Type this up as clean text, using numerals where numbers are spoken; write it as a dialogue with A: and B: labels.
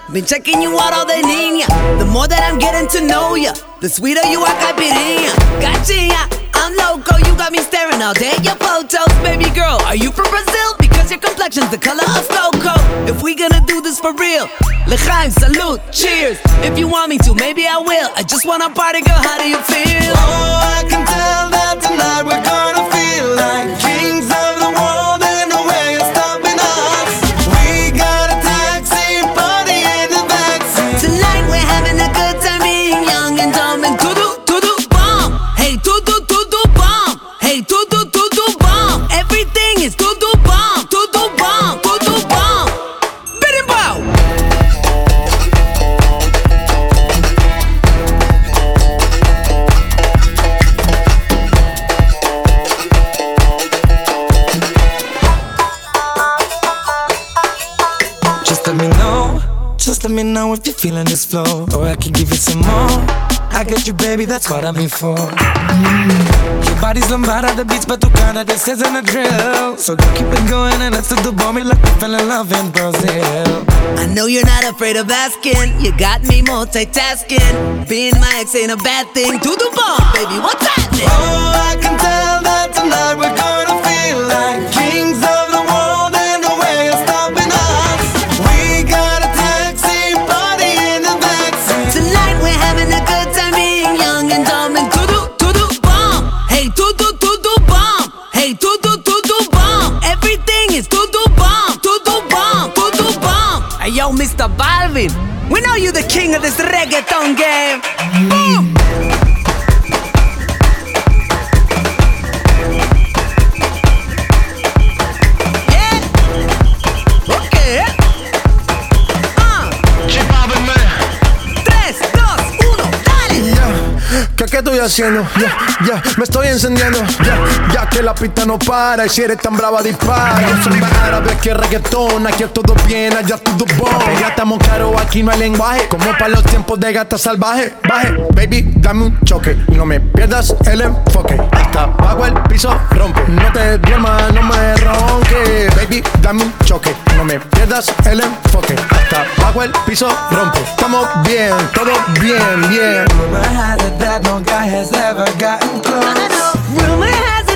A: Been checking you out all day, niña. The more that I'm getting to know ya, the sweeter you are, caipirinha. Gotcha, I'm loco, you got me staring all day at your photos. Baby girl, are you from Brazil? Because your complexion's the color of cocoa. If we gonna do this for real, l'chaim, salute, cheers. If you want me to, maybe I will. I just wanna party, girl, how do you feel?
B: Oh, I can tell that tonight we're gonna feel like kings of the world, and no way is stopping us. We got a taxi party in the backseat.
A: Tonight we're having a good time being young and dumb and to-do bomb. Hey, to-do bomb. Hey, to-do bomb. Everything is to-do bomb. To-do bomb. To-do bomb. Biddy-bow.
B: Just let me know if you're feeling this flow, or I can give you some more. I got you, baby, that's what I'm here for. Your body's lambada, the beats batucada, this isn't a drill. So don't keep it going and let's do the bomb. Like we fell in love in Brazil.
A: I know you're not afraid of asking. You got me multitasking. Being my ex ain't a bad thing. To the bomb, baby, what's happening?
B: Oh, I can tell that tonight we're gonna feel like kings of the world, and no way is stopping us. We got a taxi party in the backseat.
A: Tonight we're having a good time being young and dumb and to-do bomb. Hey, to-do bomb. Hey, to-do bomb. Everything is to-do bomb. To-do bomb. To-do bomb. Hey, yo, Mr. Balvin, we know you the king of this reggaeton game. Boom.
C: ¿Qué estoy haciendo? Me estoy encendiendo. Ya que la pista no para. Y si eres tan brava, dispara. Yo soy más árabe que reggaetón. Aquí es todo bien, allá todo bon. Ya estamos caros, aquí no hay lenguaje. Como para los tiempos de gata salvaje. Baje, baby, dame un choque. No me pierdas el enfoque. Hasta abajo el piso rompe. No te duermas, no me ronque. Baby, dame un choque. No me pierdas el enfoque. Hasta abajo el piso rompe. Estamos bien, todo bien, bien.
B: Rumor has it that no guy has ever gotten close.
A: Rumor has